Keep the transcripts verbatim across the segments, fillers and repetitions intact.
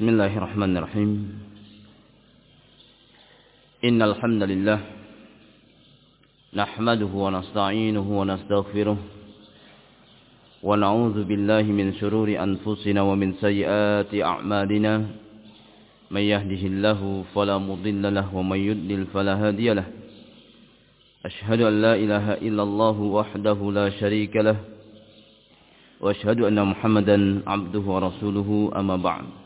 Bismillahirrahmanirrahim. Innal hamdalillah nahmaduhu wa nasta'inuhu wa nastaghfiruh wa na'udzu billahi min shururi anfusina wa min sayyiati a'malina. May yahdihillahu fala mudilla lahu wa may yudlil fala hadiya lahu. Ashhadu an la ilaha illallah wahdahu la syarika lahu wa ashhadu anna Muhammadan 'abduhu wa rasuluhu, amma ba'd.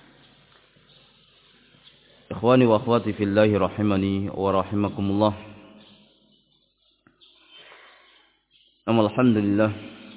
Ikhwani wa akhwati fillahi rahimani wa rahimakumullah. Alhamdulillah,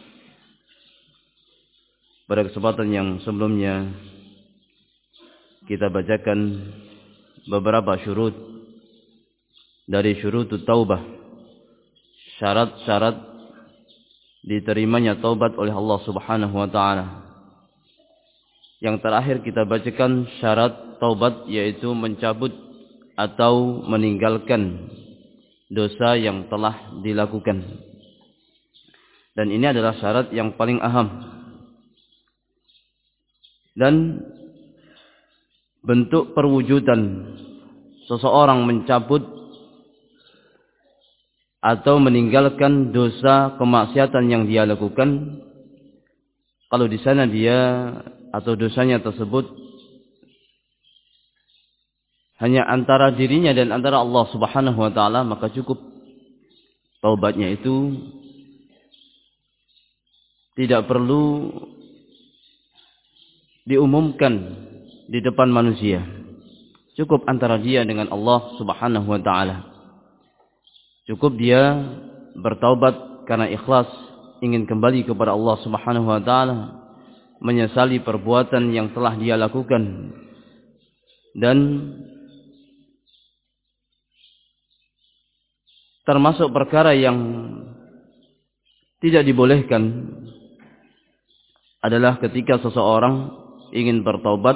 pada kesempatan yang sebelumnya kita bacakan beberapa syurut dari syurutut taubah, syarat-syarat diterimanya taubat oleh Allah Subhanahu wa taala. Yang terakhir kita bacakan syarat taubat, yaitu mencabut atau meninggalkan dosa yang telah dilakukan. Dan ini adalah syarat yang paling aham. Dan bentuk perwujudan seseorang mencabut atau meninggalkan dosa kemaksiatan yang dia lakukan, kalau di sana dia atau dosanya tersebut hanya antara dirinya dan antara Allah Subhanahu wa taala, maka cukup taubatnya itu tidak perlu diumumkan di depan manusia. Cukup antara dia dengan Allah Subhanahu wa taala. Cukup dia bertaubat karena ikhlas ingin kembali kepada Allah Subhanahu wa taala, menyesali perbuatan yang telah dia lakukan, dan termasuk perkara yang tidak dibolehkan adalah ketika seseorang ingin bertaubat,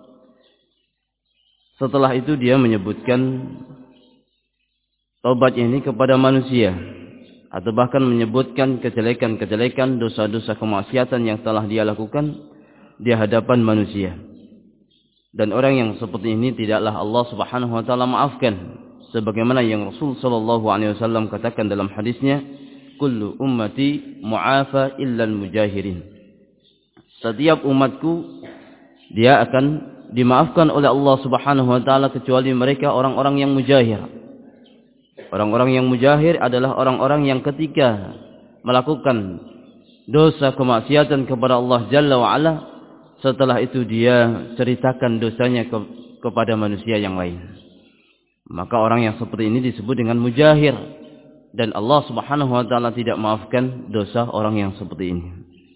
setelah itu dia menyebutkan taubat ini kepada manusia, atau bahkan menyebutkan kejelekan-kejelekan, dosa-dosa kemaksiatan yang telah dia lakukan di hadapan manusia. Dan orang yang seperti ini tidaklah Allah Subhanahu wa taala maafkan, sebagaimana yang Rasul sallallahu alaihi wasallam katakan dalam hadisnya, kullu ummati mu'afa illal mujahirin. Setiap umatku dia akan dimaafkan oleh Allah Subhanahu wa taala kecuali mereka orang-orang yang mujahir. Orang-orang yang mujahir adalah orang-orang yang ketika melakukan dosa kemaksiatan kepada Allah Jalla wa'ala, setelah itu dia ceritakan dosanya ke, kepada manusia yang lain. Maka orang yang seperti ini disebut dengan mujahir, dan Allah Subhanahu wa taala tidak maafkan dosa orang yang seperti ini.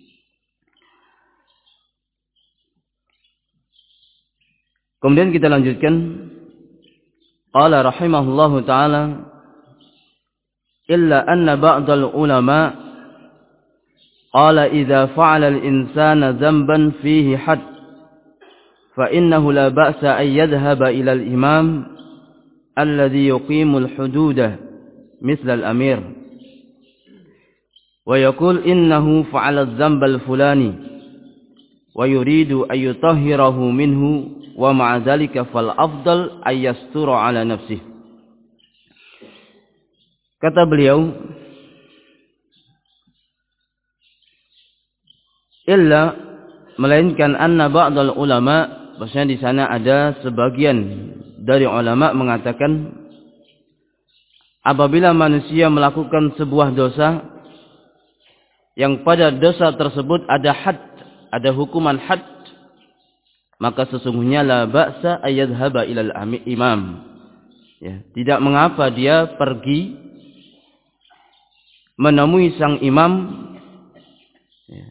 Kemudian kita lanjutkan. Qala rahimahullahu taala, illa anna ba'dal ulama qala idza fa'ala al-insana dhanban fihi hadd fa innahu la ba'sa an yadhhaba ila al-imam alladhi yuqimu al-hududa mithla al-amir wa yaqul innahu fa'ala adh-dhanba al-fulani wa yuridu an yutahhirahu minhu wa ma'a dhalika fal afdal ay yastura ala nafsihi. Kata beliau, illa, melainkan anna ba'dal ulama, bahwasanya di sana ada sebagian dari ulama mengatakan, apabila manusia melakukan sebuah dosa yang pada dosa tersebut ada had, ada hukuman had, maka sesungguhnya la ba'sa ayyadhhaba ilal imam. Ya, tidak mengapa dia pergi menemui sang imam, ya,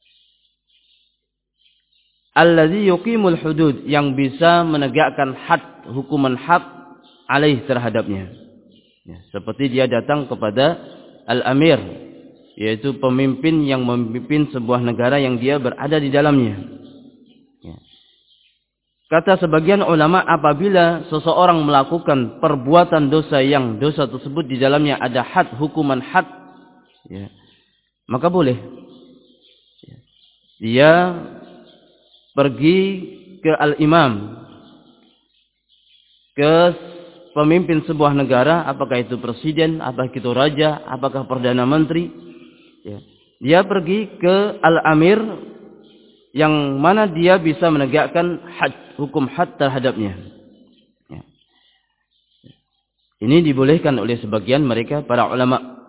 alladzi yuqimul hudud, yang bisa menegakkan had, hukuman had alaih terhadapnya. Ya, seperti dia datang kepada al-amir, yaitu pemimpin yang memimpin sebuah negara yang dia berada di dalamnya. Ya. Kata sebagian ulama, apabila seseorang melakukan perbuatan dosa yang dosa tersebut di dalamnya ada had, hukuman had, ya, maka boleh. Ya. Dia pergi ke al-imam, ke pemimpin sebuah negara, apakah itu presiden, apakah itu raja, apakah perdana menteri, ya. Dia pergi ke al-amir yang mana dia bisa menegakkan had, hukum had terhadapnya. Ya. Ini dibolehkan oleh sebagian mereka para ulama.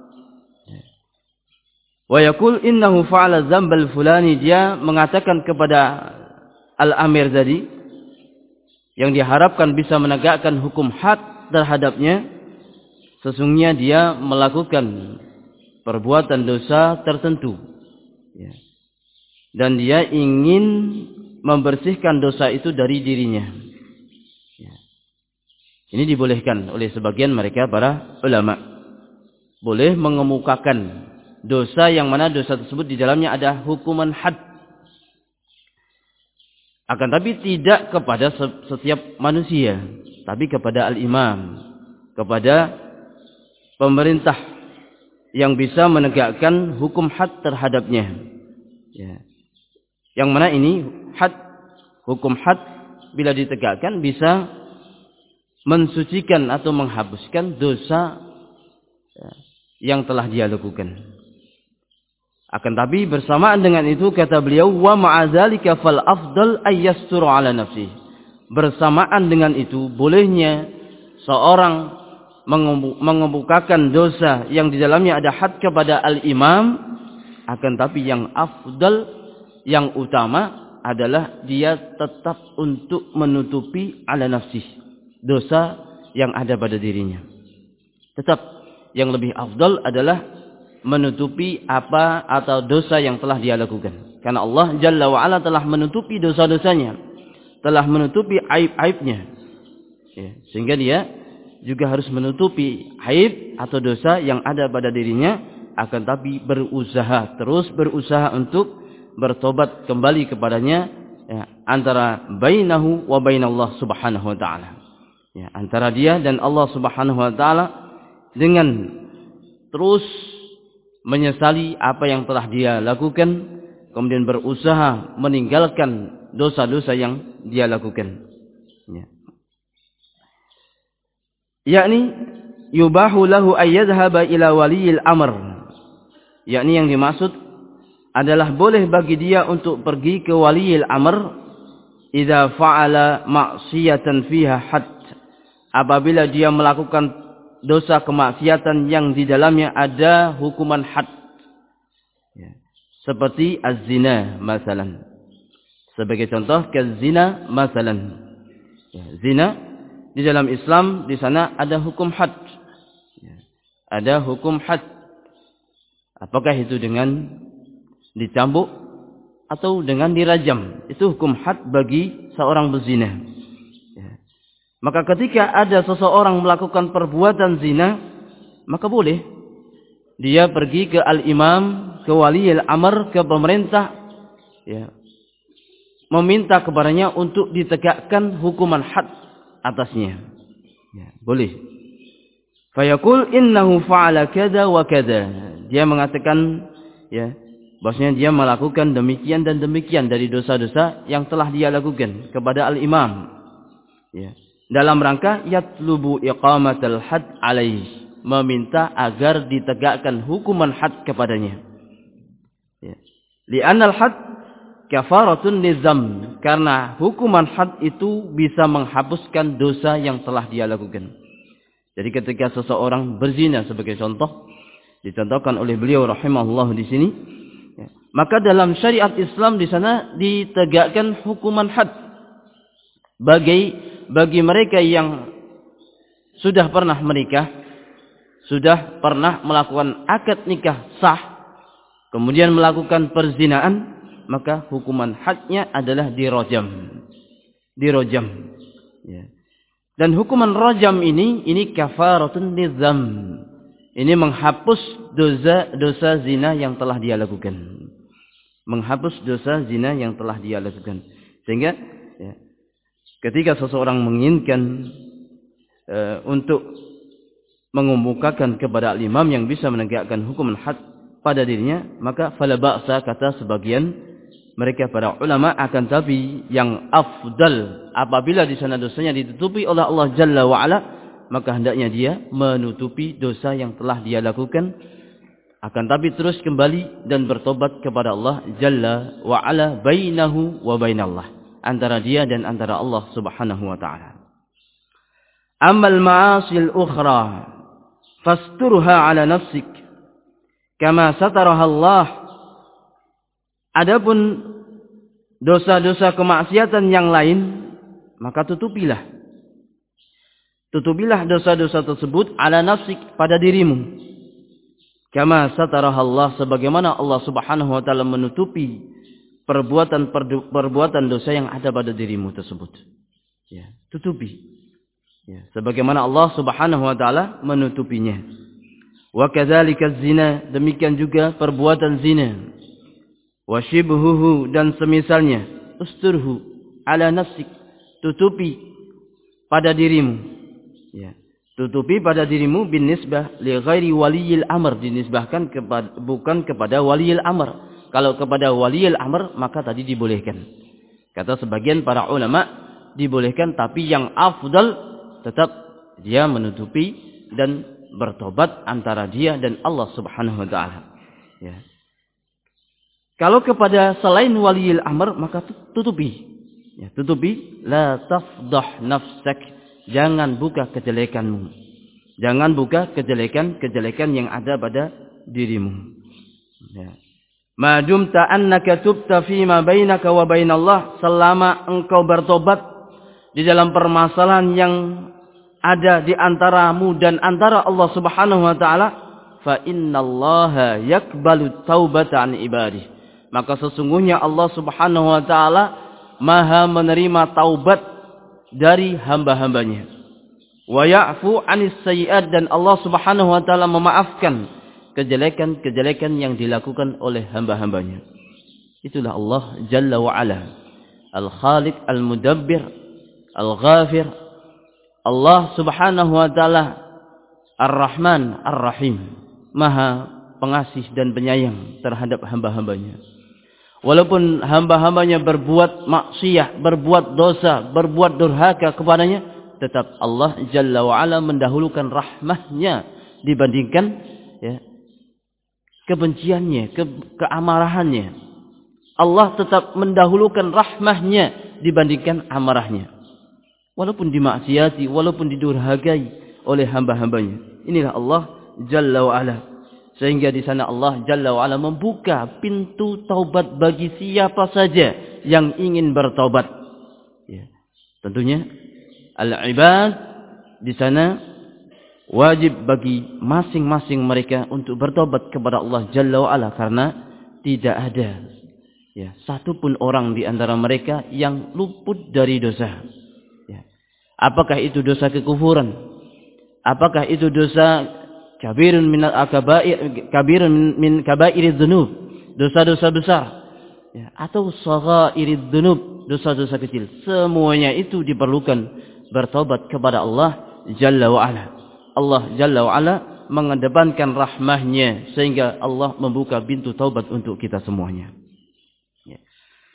Wa yaqul innahu fa'ala dzambal fulani, dia mengatakan kepada al-amir tadi yang diharapkan bisa menegakkan hukum had terhadapnya, sesungguhnya dia melakukan perbuatan dosa tertentu, ya. Dan dia ingin membersihkan dosa itu dari dirinya, ya. Ini dibolehkan oleh sebagian mereka para ulama, boleh mengemukakan dosa yang mana dosa tersebut di dalamnya ada hukuman had, akan tapi tidak kepada setiap manusia, tapi kepada al-imam, kepada pemerintah yang bisa menegakkan hukum had terhadapnya, ya. Yang mana ini had, hukum had bila ditegakkan bisa mensucikan atau menghapuskan dosa, ya, yang telah dia lakukan. Akan tapi bersamaan dengan itu kata beliau, wa ma'adzalika fal afdal ayyasturu ala nafsi. Bersamaan dengan itu bolehnya seorang mengemukakan dosa yang di dalamnya ada had kepada al-imam, akan tapi yang afdal, yang utama adalah dia tetap untuk menutupi ala nafsi, dosa yang ada pada dirinya. Tetap yang lebih afdal adalah menutupi apa atau dosa yang telah dia lakukan. Karena Allah Jalla wa'ala telah menutupi dosa-dosanya, telah menutupi aib-aibnya, ya, sehingga dia juga harus menutupi aib atau dosa yang ada pada dirinya, akan tapi berusaha, terus berusaha untuk bertobat kembali kepadanya, ya, antara bainahu wa bainallah subhanahu wa ta'ala, ya, antara dia dan Allah subhanahu wa ta'ala, dengan terus menyesali apa yang telah dia lakukan, kemudian berusaha meninggalkan dosa-dosa yang dia lakukan, ya. Yakni yubahu lahu ayyadhhaba ila waliyil amr, yakni yang dimaksud adalah boleh bagi dia untuk pergi ke waliyil amr idza fa'ala ma'siyatan fiha had, apabila dia melakukan dosa kemaksiatan yang di dalamnya ada hukuman had, ya. Seperti az-zina masalan, sebagai contoh, ke-zina masalan, ya, zina di dalam Islam di sana ada hukum had, ya. Ada hukum had, apakah itu dengan dicambuk atau dengan dirajam, itu hukum had bagi seorang berzina. Maka ketika ada seseorang melakukan perbuatan zina, maka boleh dia pergi ke al-imam, ke waliyil amr, ke pemerintah, ya, meminta kepadanya untuk ditegakkan hukuman had atasnya, ya, boleh. Fayaqul innahu fa'ala kada wa kada, dia mengatakan, ya, bahwasanya dia melakukan demikian dan demikian dari dosa-dosa yang telah dia lakukan kepada al-imam, ya, dalam rangka yatlubu iqamatal had alaih, meminta agar ditegakkan hukuman had kepadanya, ya. Li'annal had kafaratun lizam, karena hukuman had itu bisa menghapuskan dosa yang telah dia lakukan. Jadi ketika seseorang berzina sebagai contoh, dicontohkan oleh beliau rahimahullah di sini, ya, maka dalam syariat Islam di sana ditegakkan hukuman had bagi bagi mereka yang sudah pernah menikah, sudah pernah melakukan akad nikah sah, kemudian melakukan perzinaan, maka hukuman hadnya adalah dirojam, dirojam, ya. Dan hukuman rojam ini, ini kafaratun lidzam, ini menghapus dosa dosa zina yang telah dia lakukan, menghapus dosa zina yang telah dia lakukan, sehingga, ya, ketika seseorang menginginkan e, untuk mengemukakan kepada imam yang bisa menegakkan hukuman had pada dirinya, maka fala ba'sa, kata sebagian mereka para ulama, akan tapi yang afdal apabila di sana dosanya ditutupi oleh Allah Jalla wa Ala, maka hendaknya dia menutupi dosa yang telah dia lakukan, akan tapi terus kembali dan bertobat kepada Allah Jalla wa Ala bainahu wa bainallah, antara dia dan antara Allah Subhanahu wa taala. Amal ma'asil ukhra fasturha ala nafsik kama sataraha Allah. Adapun dosa-dosa kemaksiatan yang lain, maka tutupilah. Tutupilah dosa-dosa tersebut ala nafsik, pada dirimu. Kama sataraha Allah, sebagaimana Allah Subhanahu wa taala menutupi perbuatan perbuatan dosa yang ada pada dirimu tersebut. Ya, tutupi. Ya, sebagaimana Allah Subhanahu wa taala menutupinya. Wa kadzalika zina, demikian juga perbuatan zina. Wa shibhuhu, dan semisalnya. Usturhu ala nafsik, tutupi pada dirimu. Ya, tutupi pada dirimu bin nisbah li ghairi waliyil amr, dinisbahkan kepada, bukan kepada waliyil amr. Kalau kepada waliyil amr maka tadi dibolehkan. Kata sebagian para ulama dibolehkan, tapi yang afdal tetap dia menutupi dan bertobat antara dia dan Allah Subhanahu wa taala. Ya. Kalau kepada selain waliyil amr maka tutupi. Ya, tutupi. La tafdah nafsak, jangan buka kejelekanmu. Jangan buka kejelekan-kejelekan yang ada pada dirimu. Ya. Ma dumta annaka tubta fi ma bainaka wa bainallah, selama engkau bertobat di dalam permasalahan yang ada di antaramu dan antara Allah Subhanahu wa taala, fa innallaha yaqbalu taubata an ibadihi, maka sesungguhnya Allah Subhanahu wa taala Maha menerima taubat dari hamba-hambanya. Wa ya'fu 'anis sayyi'at, dan Allah Subhanahu wa taala memaafkan kejelekan-kejelekan yang dilakukan oleh hamba-hambanya. Itulah Allah Jalla wa Ala, Al-Khaliq, Al-Mudabbir, Al-Ghafir. Allah Subhanahu wa taala Ar-Rahman, Ar-Rahim, Maha pengasih dan penyayang terhadap hamba-hambanya. Walaupun hamba-hambanya berbuat maksiat, berbuat dosa, berbuat durhaka kepadanya, tetap Allah Jalla wa Ala mendahulukan rahmahnya dibandingkan ya, kebenciannya, ke, keamarahannya. Allah tetap mendahulukan rahmahnya dibandingkan amarahnya. Walaupun dimaksiati, walaupun didurhakai oleh hamba-hambanya. Inilah Allah Jalla wa Ala. Sehingga di sana Allah Jalla wa Ala membuka pintu taubat bagi siapa saja yang ingin bertaubat. Ya. Tentunya al-ibad di sana wajib bagi masing-masing mereka untuk bertobat kepada Allah Jalla wa Ala, karena tidak ada ya satupun orang di antara mereka yang luput dari dosa. Ya. Apakah itu dosa kekufuran? Apakah itu dosa kabirun min al-kabair, kabirun min kabairidz dzunub, dosa-dosa besar, ya, atau shaghairidz dzunub, dosa-dosa kecil. Semuanya itu diperlukan bertobat kepada Allah Jalla wa Ala. Allah Jalla wa Ala mengedepankan rahmahnya sehingga Allah membuka pintu taubat untuk kita semuanya. Ya.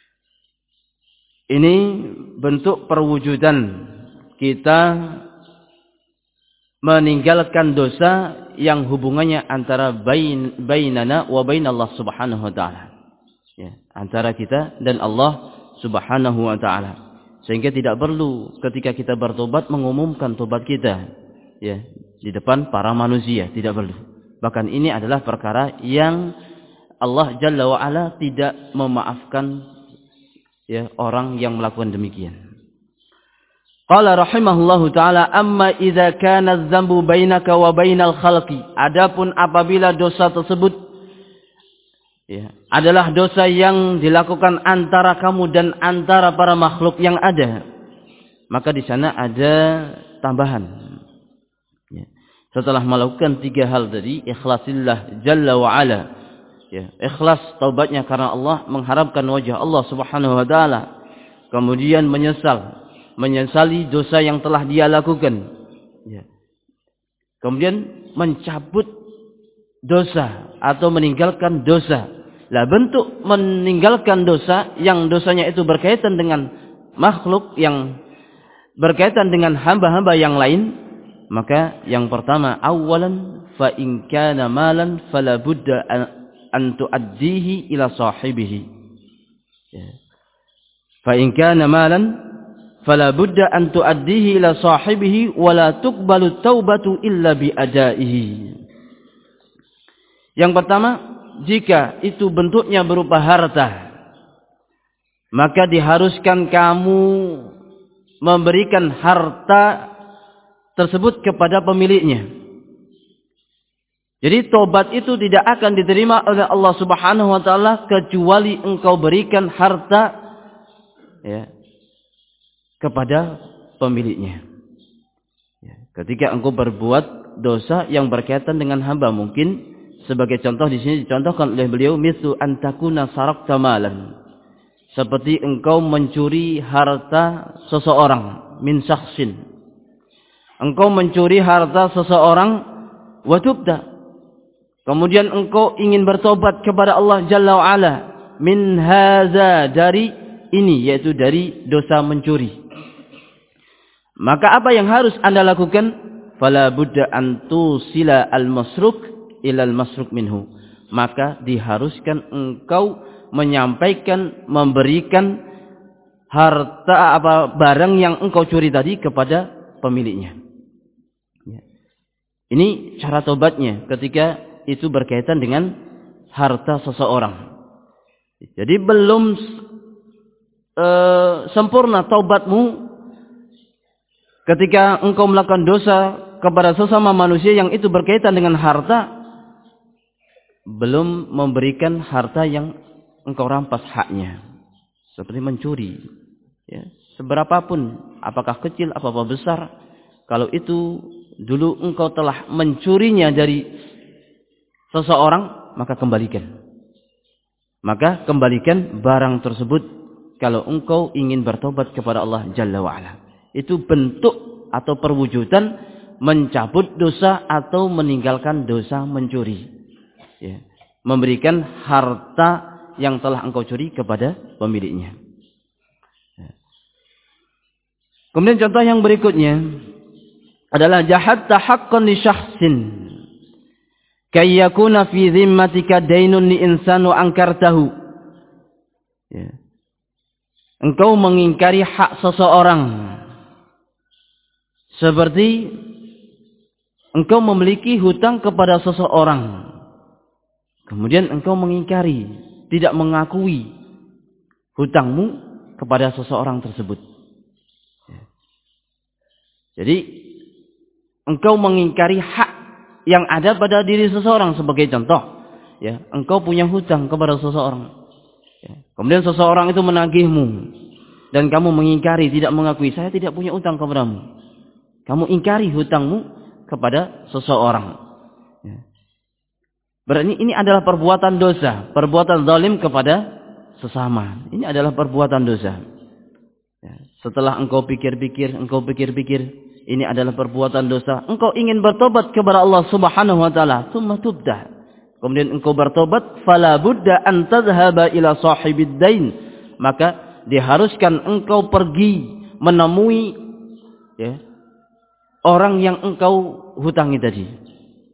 Ini bentuk perwujudan kita meninggalkan dosa yang hubungannya antara bain bainana wa bainallah Subhanahu wa taala. Ya, antara kita dan Allah Subhanahu wa taala. Sehingga tidak perlu ketika kita bertobat mengumumkan tobat kita ya di depan para manusia, tidak perlu. Bahkan ini adalah perkara yang Allah Jalla wa Ala tidak memaafkan ya orang yang melakukan demikian. Qala rahimahullahu ta'ala, amma idza kana adz-dzambu bainaka wa bainal khalqi, adapun apabila dosa tersebut ya, adalah dosa yang dilakukan antara kamu dan antara para makhluk yang ada, maka di sana ada tambahan ya. Setelah melakukan tiga hal tadi, ikhlasillah Jalla wa Ala ya, ikhlas taubatnya karena Allah, mengharapkan wajah Allah Subhanahu wa taala, kemudian menyesal menyesali dosa yang telah dia lakukan. Ya. Kemudian mencabut dosa atau meninggalkan dosa Lah bentuk meninggalkan dosa yang dosanya itu berkaitan dengan makhluk, yang berkaitan dengan hamba-hamba yang lain, maka yang pertama, awalan fa in kana malan fala budda an tuaddihi ila sahibihi. Ya. Fa in kana malan fala budda an tuaddihi ila sahibihi wa la tuqbalu taubatu illa bi adaihi. Yang pertama, jika itu bentuknya berupa harta, maka diharuskan kamu memberikan harta tersebut kepada pemiliknya. Jadi tobat itu tidak akan diterima oleh Allah Subhanahu wa taala kecuali engkau berikan harta ya, kepada pemiliknya. Ya, ketika engkau berbuat dosa yang berkaitan dengan hamba, mungkin sebagai contoh di sini dicontohkan oleh beliau, mislu antakuna sarakta malan, seperti engkau mencuri harta seseorang, min syakhsin. Engkau mencuri harta seseorang, wa tubda. Kemudian engkau ingin bertobat kepada Allah Jalla wa Ala, min haza, dari ini, yaitu dari dosa mencuri. Maka apa yang harus Anda lakukan? Fala budda an tusila al-masruk ilal masruk minhu. Maka diharuskan engkau menyampaikan, memberikan harta apa barang yang engkau curi tadi kepada pemiliknya. Ya. Ini cara tobatnya ketika itu berkaitan dengan harta seseorang. Jadi belum e, sempurna taubatmu ketika engkau melakukan dosa kepada sesama manusia yang itu berkaitan dengan harta, belum memberikan harta yang engkau rampas haknya, seperti mencuri. Ya, seberapapun, apakah kecil, apakah besar, kalau itu dulu engkau telah mencurinya dari seseorang, maka kembalikan. Maka kembalikan barang tersebut kalau engkau ingin bertobat kepada Allah Jalla wa'ala. Itu bentuk atau perwujudan mencabut dosa atau meninggalkan dosa mencuri. Ya, memberikan harta yang telah engkau curi kepada pemiliknya. Ya. Kemudian contoh yang berikutnya adalah jahatta haqqan li syakhsin kay yakuna fi dhimmatika daynun li insan wa ankartahu. Ya. Engkau mengingkari hak seseorang seperti engkau memiliki hutang kepada seseorang, kemudian engkau mengingkari, tidak mengakui hutangmu kepada seseorang tersebut. Jadi engkau mengingkari hak yang ada pada diri seseorang. Sebagai contoh, ya, engkau punya hutang kepada seseorang, ya, kemudian seseorang itu menagihmu dan kamu mengingkari, tidak mengakui, saya tidak punya hutang kepadamu. Kamu ingkari hutangmu kepada seseorang. Berarti ini adalah perbuatan dosa, perbuatan zalim kepada sesama. Ini adalah perbuatan dosa. Ya, setelah engkau pikir-pikir, engkau pikir-pikir, ini adalah perbuatan dosa. Engkau ingin bertobat kepada Allah Subhanahu wa taala, tsumma tubda. Kemudian engkau bertobat, fala budda an tadhhaba ila sahibid dain. Maka diharuskan engkau pergi menemui ya, orang yang engkau hutangi tadi.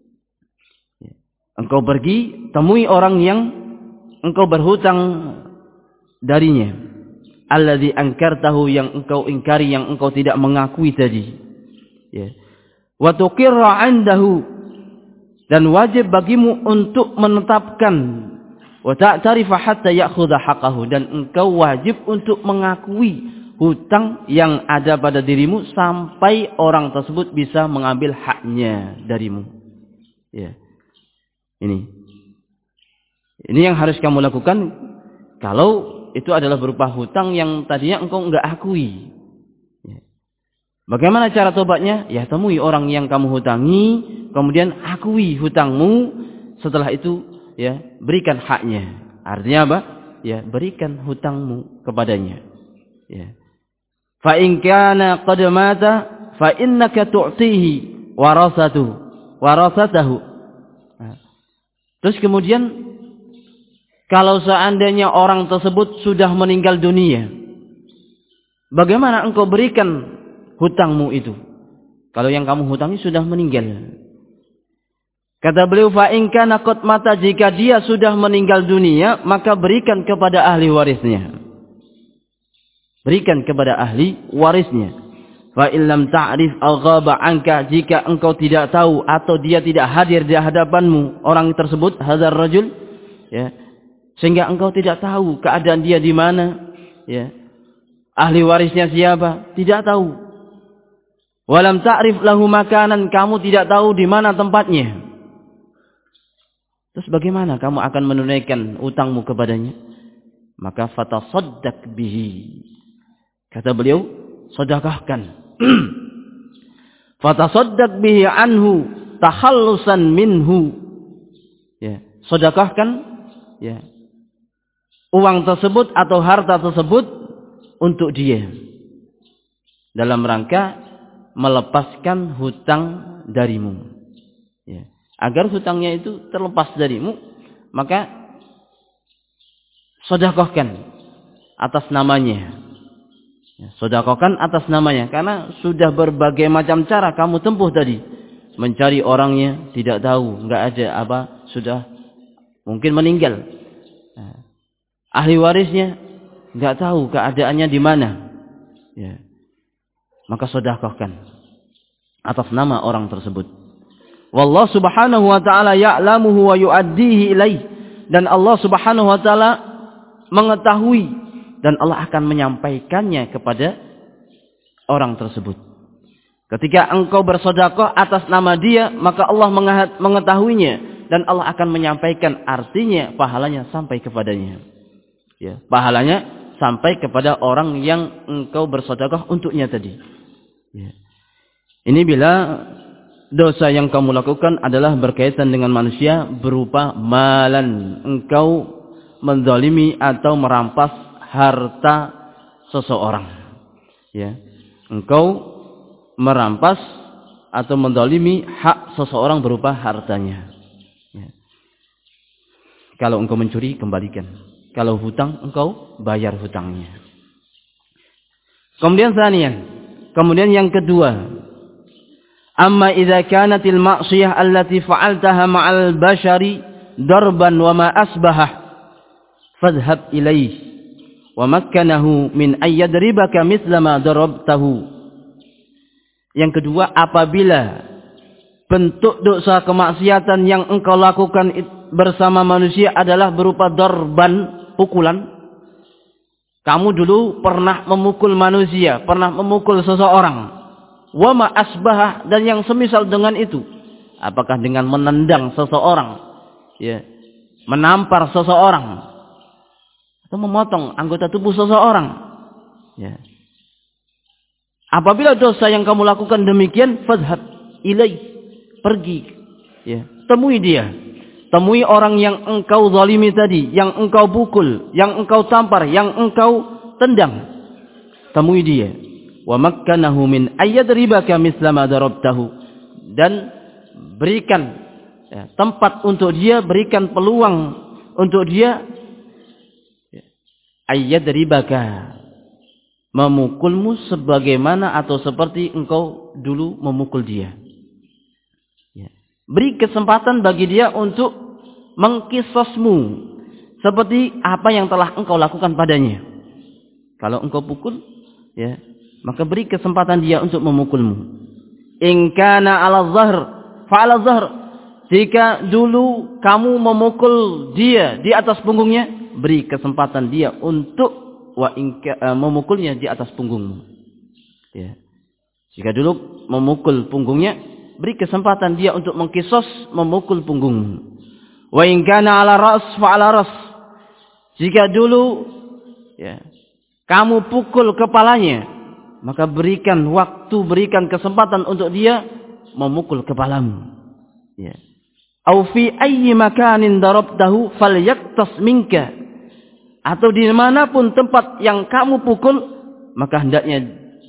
Engkau pergi temui orang yang engkau berhutang darinya. Alladzi ankartahu, yang engkau ingkari, yang engkau tidak mengakui tadi. Ya. Wa tuqirra 'indahu, dan wajib bagimu untuk menetapkan, wa ta'tarifa hatta ya'khudha haqqahu, dan engkau wajib untuk mengakui hutang yang ada pada dirimu sampai orang tersebut bisa mengambil haknya darimu. Ya. Ini. Ini yang harus kamu lakukan kalau itu adalah berupa hutang yang tadinya engkau enggak akui. Ya. Bagaimana cara tobatnya? Ya, temui orang yang kamu hutangi, kemudian akui hutangmu, setelah itu ya, berikan haknya. Artinya apa? Ya, berikan hutangmu kepadanya. Ya. Fa in kana qad mata fa innaka tu'tihi warasatuhu warasatahu. Terus kemudian Kalau seandainya orang tersebut sudah meninggal dunia, bagaimana engkau berikan hutangmu itu? Kalau yang kamu hutangi sudah meninggal. Kata beliau, fa in kana qad mata, jika dia sudah meninggal dunia, maka berikan kepada ahli warisnya. Berikan kepada ahli warisnya. Fa in lam ta'rif aw ghaba anka, jika engkau tidak tahu atau dia tidak hadir di hadapanmu orang tersebut, hadzal rajul, ya, sehingga engkau tidak tahu keadaan dia di mana, ya. Ahli warisnya siapa? Tidak tahu. Walam ta'rif lahu makanan, kamu tidak tahu di mana tempatnya. Terus bagaimana kamu akan menunaikan utangmu kepadanya? Maka fatasaddaq bihi. Kata beliau, sedekahkan. Fatasaddaq bihi anhu takhallusan minhu. Ya, sedekahkan, ya, uang tersebut atau harta tersebut untuk dia, dalam rangka melepaskan hutang darimu, ya. Agar hutangnya itu terlepas darimu, maka sedekahkan atas namanya, ya, sedekahkan atas namanya. Karena sudah berbagai macam cara kamu tempuh tadi, mencari orangnya tidak tahu, nggak ada apa, sudah mungkin meninggal. Nah, ahli warisnya nggak tahu keadaannya di mana, ya. Maka sedekahkan atas nama orang tersebut. Wallahu subhanahu wa ta'ala ya'lamuhu wa yu'addihi ilaih. Dan Allah subhanahu wa ta'ala mengetahui dan Allah akan menyampaikannya kepada orang tersebut. Ketika engkau bersedekah atas nama dia, maka Allah mengetahuinya dan Allah akan menyampaikan, artinya pahalanya sampai kepadanya. Ya, pahalanya sampai kepada orang yang engkau bersedekah untuknya tadi. Ya. Ini bila dosa yang kamu lakukan adalah berkaitan dengan manusia berupa malan. Engkau menzalimi atau merampas harta seseorang. Ya. Engkau merampas atau menzalimi hak seseorang berupa hartanya. Ya. Kalau engkau mencuri, kembalikan. Kalau hutang, engkau bayar hutangnya. Kemudian sanian, kemudian yang kedua, amma idza kanatil ma'siyah allati fa'altaha ma'al bashari darban wa ma asbahah fadhhab ilayhi wa makkanahu min ayyadribaka mithla ma darabtahu. Yang kedua, apabila bentuk dosa kemaksiatan yang engkau lakukan bersama manusia adalah berupa darban, pukulan. Kamu dulu pernah memukul manusia, pernah memukul seseorang. Wa ma asbahah, dan yang semisal dengan itu. Apakah dengan menendang seseorang, ya, menampar seseorang, atau memotong anggota tubuh seseorang, ya. Apabila dosa yang kamu lakukan demikian, fadhhab ilaih, pergi, ya, temui dia. Temui orang yang engkau zalimi tadi, yang engkau pukul, yang engkau tampar, yang engkau tendang. Temui dia. Wa makkanahu min ayyadribaka misla ma darabtahu, dan berikan, ya, tempat untuk dia, berikan peluang untuk dia, ya, ayyadribaka, memukulmu sebagaimana atau seperti engkau dulu memukul dia. Ya. Beri kesempatan bagi dia untuk mengkisosmu seperti apa yang telah engkau lakukan padanya. Kalau engkau pukul, ya, maka beri kesempatan dia untuk memukulmu. In kana 'ala dhahr fa 'ala dhahr. Jika dulu kamu memukul dia di atas punggungnya, beri kesempatan dia untuk wa inka, uh, memukulnya di atas punggungmu. Ya. Jika dulu memukul punggungnya, beri kesempatan dia untuk mengkisos memukul punggungmu. Wa in kana 'ala ra's fa 'ala ra's. Jika dulu, ya, kamu pukul kepalanya, maka berikan waktu, berikan kesempatan untuk dia memukul kepalamu. Ya. Au fi ayyi makanin darabtahu falyaqtas minka. Atau di manapun tempat yang kamu pukul, maka hendaknya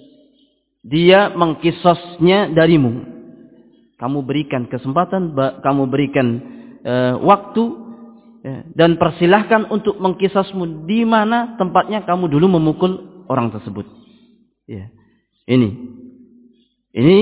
dia mengkisosnya darimu. Kamu berikan kesempatan, kamu berikan uh, waktu, Ya, dan persilahkan untuk mengkisasmu di mana tempatnya kamu dulu memukul orang tersebut. Ya. Ini, ini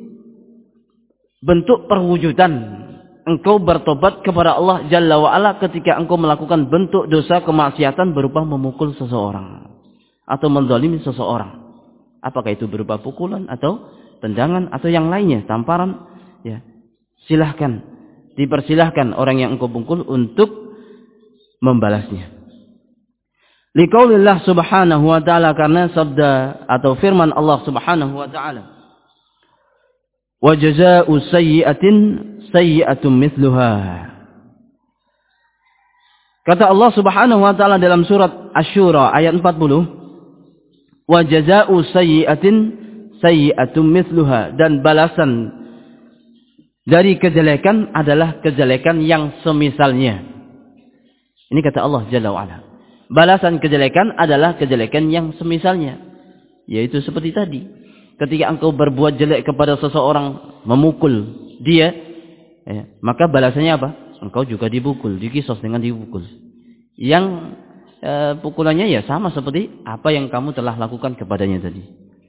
bentuk perwujudan engkau bertobat kepada Allah Jalla wa'ala ketika engkau melakukan bentuk dosa kemaksiatan berupa memukul seseorang atau menzalimi seseorang. Apakah itu berupa pukulan atau tendangan atau yang lainnya, tamparan. Ya, silahkan, dipersilahkan orang yang engkau pukul untuk membalasnya. Liqaulillah subhanahu wa ta'ala, karena sabda atau firman Allah subhanahu wa ta'ala, wa jazaa'u sayyi'atin sayyi'atun mithluha. Kata Allah subhanahu wa ta'ala dalam surat Asy-Syura ayat empat puluh, wa jazaa'u sayyi'atin sayyi'atun mithluha, dan balasan dari kejelekan adalah kejelekan yang semisalnya. Ini kata Allah Jalla wa'ala. Balasan kejelekan adalah kejelekan yang semisalnya. Yaitu seperti tadi. Ketika engkau berbuat jelek kepada seseorang, memukul dia, ya, maka balasannya apa? Engkau juga dipukul, dikisos dengan dipukul. Yang e, pukulannya ya sama seperti apa yang kamu telah lakukan kepadanya tadi.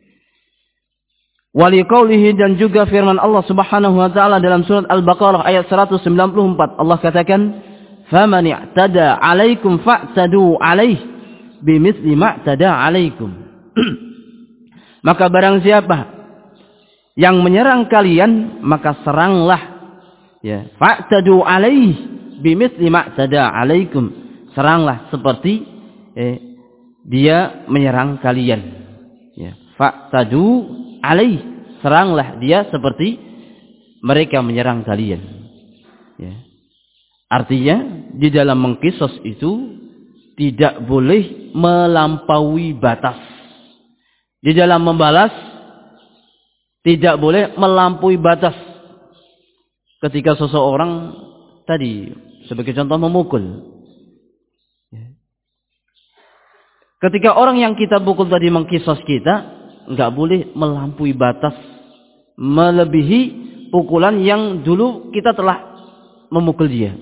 Waliqaulihi, dan juga firman Allah subhanahu wa ta'ala dalam surat Al-Baqarah ayat seratus sembilan puluh empat. Allah katakan, faman i'tada 'alaikum fa'tadu 'alaihi bimithli ma'tada 'alaikum. Maka barang siapa yang menyerang kalian, maka seranglah, ya, fa'tadu 'alaihi bimithli ma'tada 'alaikum. Seranglah seperti eh, dia menyerang kalian. Ya, fa'tadu 'alaihi, seranglah dia seperti mereka menyerang kalian. Ya. Artinya di dalam mengkisos itu tidak boleh melampaui batas. Di dalam membalas tidak boleh melampaui batas. Ketika seseorang tadi sebagai contoh memukul. Ketika orang yang kita pukul tadi mengkisos kita, enggak boleh melampaui batas, melebihi pukulan yang dulu kita telah memukul dia.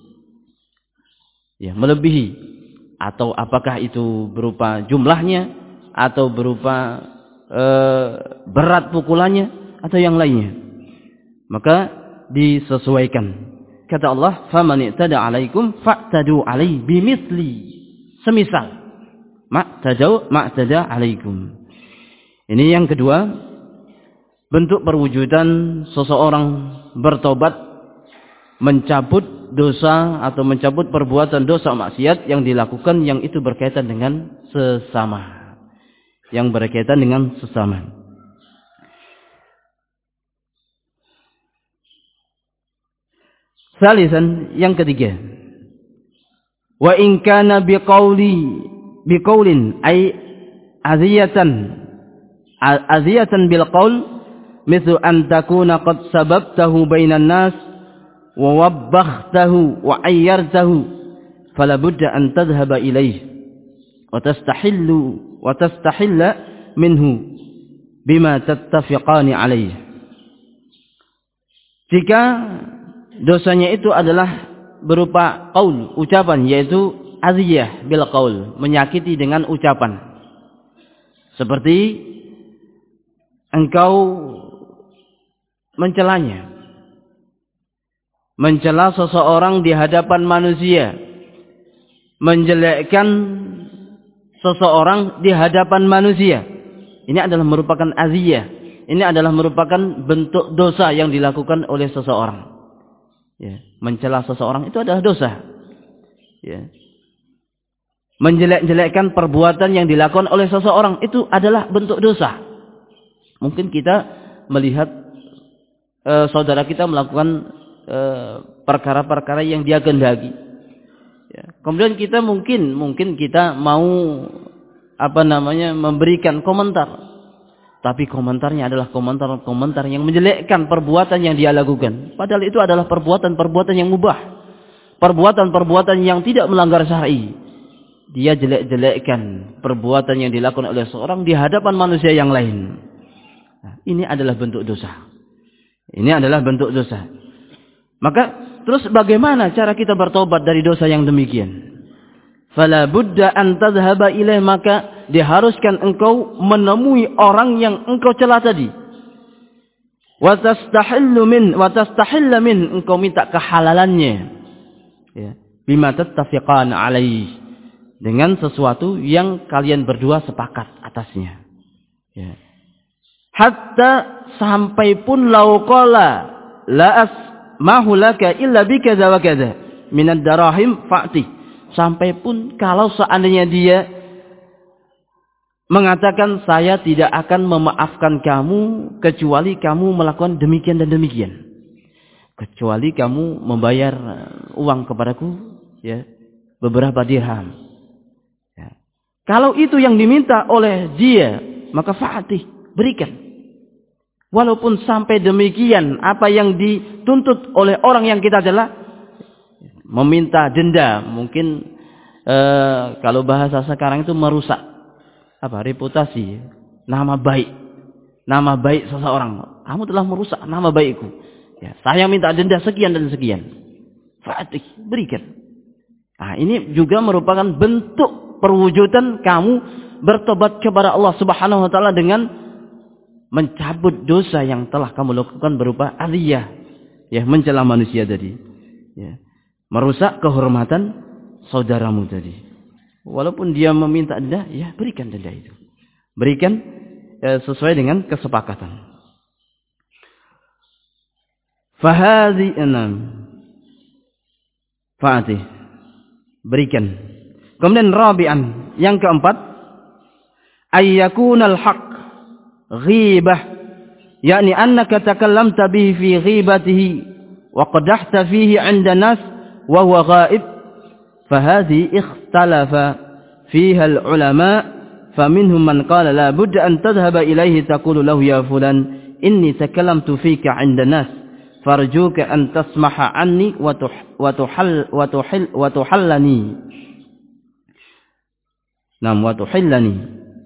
Ya, melebihi, atau apakah itu berupa jumlahnya atau berupa e, berat pukulannya atau yang lainnya, maka disesuaikan. Kata Allah, faman i'tada 'alaikum fa'tadu 'alaihi bimithli, semisal ma'tadu ma'tada 'alaikum. Ini yang kedua, bentuk perwujudan seseorang bertobat, mencabut dosa atau mencabut perbuatan dosa maksiat yang dilakukan yang itu berkaitan dengan sesama, yang berkaitan dengan sesama. Salisan, yang ketiga, wa in kana biqauli biqaulin ay aziyatan aziyatan bil qaul mithlu an takuna qad sababtahu bainan nas wa wabbakhtahu wa ayyartahu fala budda an tadhhaba ilayhi wa tastahillu wa tastahilla minhu bima tattafiqani alayhi. Jika dosanya itu adalah berupa qaul, ucapan, yaitu aziyah bil qaul, menyakiti dengan ucapan, seperti engkau mencelanya, mencela seseorang di hadapan manusia, menjelekkan seseorang di hadapan manusia. Ini adalah merupakan aziyah. Ini adalah merupakan bentuk dosa yang dilakukan oleh seseorang. Ya, mencela seseorang itu adalah dosa. Ya. Menjelek-jelekkan perbuatan yang dilakukan oleh seseorang itu adalah bentuk dosa. Mungkin kita melihat e, saudara kita melakukan perkara-perkara yang dia kehendaki. Ya. Kemudian kita mungkin mungkin kita mau apa namanya memberikan komentar, tapi komentarnya adalah komentar-komentar yang menjelekkan perbuatan yang dia lakukan. Padahal itu adalah perbuatan-perbuatan yang mubah, perbuatan-perbuatan yang tidak melanggar syar'i. Dia jelek-jelekkan perbuatan yang dilakukan oleh seorang di hadapan manusia yang lain. Nah, ini adalah bentuk dosa. Ini adalah bentuk dosa. Maka terus bagaimana cara kita bertobat dari dosa yang demikian? Fala budda an tadhhaba ilaih, maka diharuskan engkau menemui orang yang engkau cela tadi. Wa tastahillu min wa tastahilla min, engkau minta kehalalannya. Ya, bima tattafiqan alaih, dengan sesuatu yang kalian berdua sepakat atasnya. Ya. Hatta sampai pun lau qala la asmahu laka illa bikaza wa kaza minad darahim fa'ti. Sampai pun kalau seandainya dia mengatakan saya tidak akan memaafkan kamu kecuali kamu melakukan demikian dan demikian. Kecuali kamu membayar uang kepadaku, ya, beberapa dirham. Ya. Kalau itu yang diminta oleh dia, maka fa'atih, berikan. Walaupun sampai demikian, apa yang dituntut oleh orang yang kita adalah meminta denda, mungkin eh, kalau bahasa sekarang itu merusak apa reputasi, nama baik, nama baik seseorang. Kamu telah merusak nama baikku. Ya, saya minta denda sekian dan sekian. Fatih, berikan. Nah, ini juga merupakan bentuk perwujudan kamu bertobat kepada Allah Subhanahu Wa Taala dengan mencabut dosa yang telah kamu lakukan berupa aliyah, ya, mencela manusia tadi. Ya. Merusak kehormatan saudaramu tadi. Walaupun dia meminta denda, ya berikan denda itu. Berikan eh, sesuai dengan kesepakatan. Fahadhi enam. Fa'atih. Berikan. Kemudian rabi'an, yang keempat, ayyakunal haq ghibah, yakni annaka takallamta bihi fi ghibatihi wa qadahta fihi 'inda nas وهو غائب فهذه اختلف فيها العلماء فمنهم من قال لا بد أن تذهب إليه تقول له يا فلان إني تكلمت فيك عند الناس فارجوك أن تسمح عني وتحل وتحل وتحلني نعم وتحلني.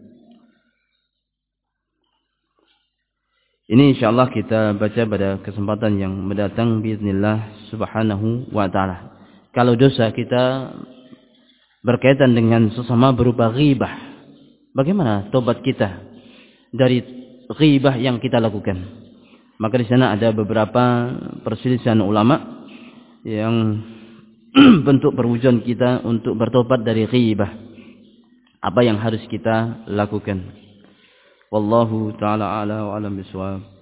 Ini insyaallah kita baca pada kesempatan yang mendatang biiznillah subhanahu wa ta'ala. Kalau dosa kita berkaitan dengan sesama berupa ghibah, bagaimana tobat kita dari ghibah yang kita lakukan? Maka di sana ada beberapa perselisihan ulama yang bentuk perwujudan kita untuk bertobat dari ghibah. Apa yang harus kita lakukan? Wallahu ta'ala ala wa alam bisawab.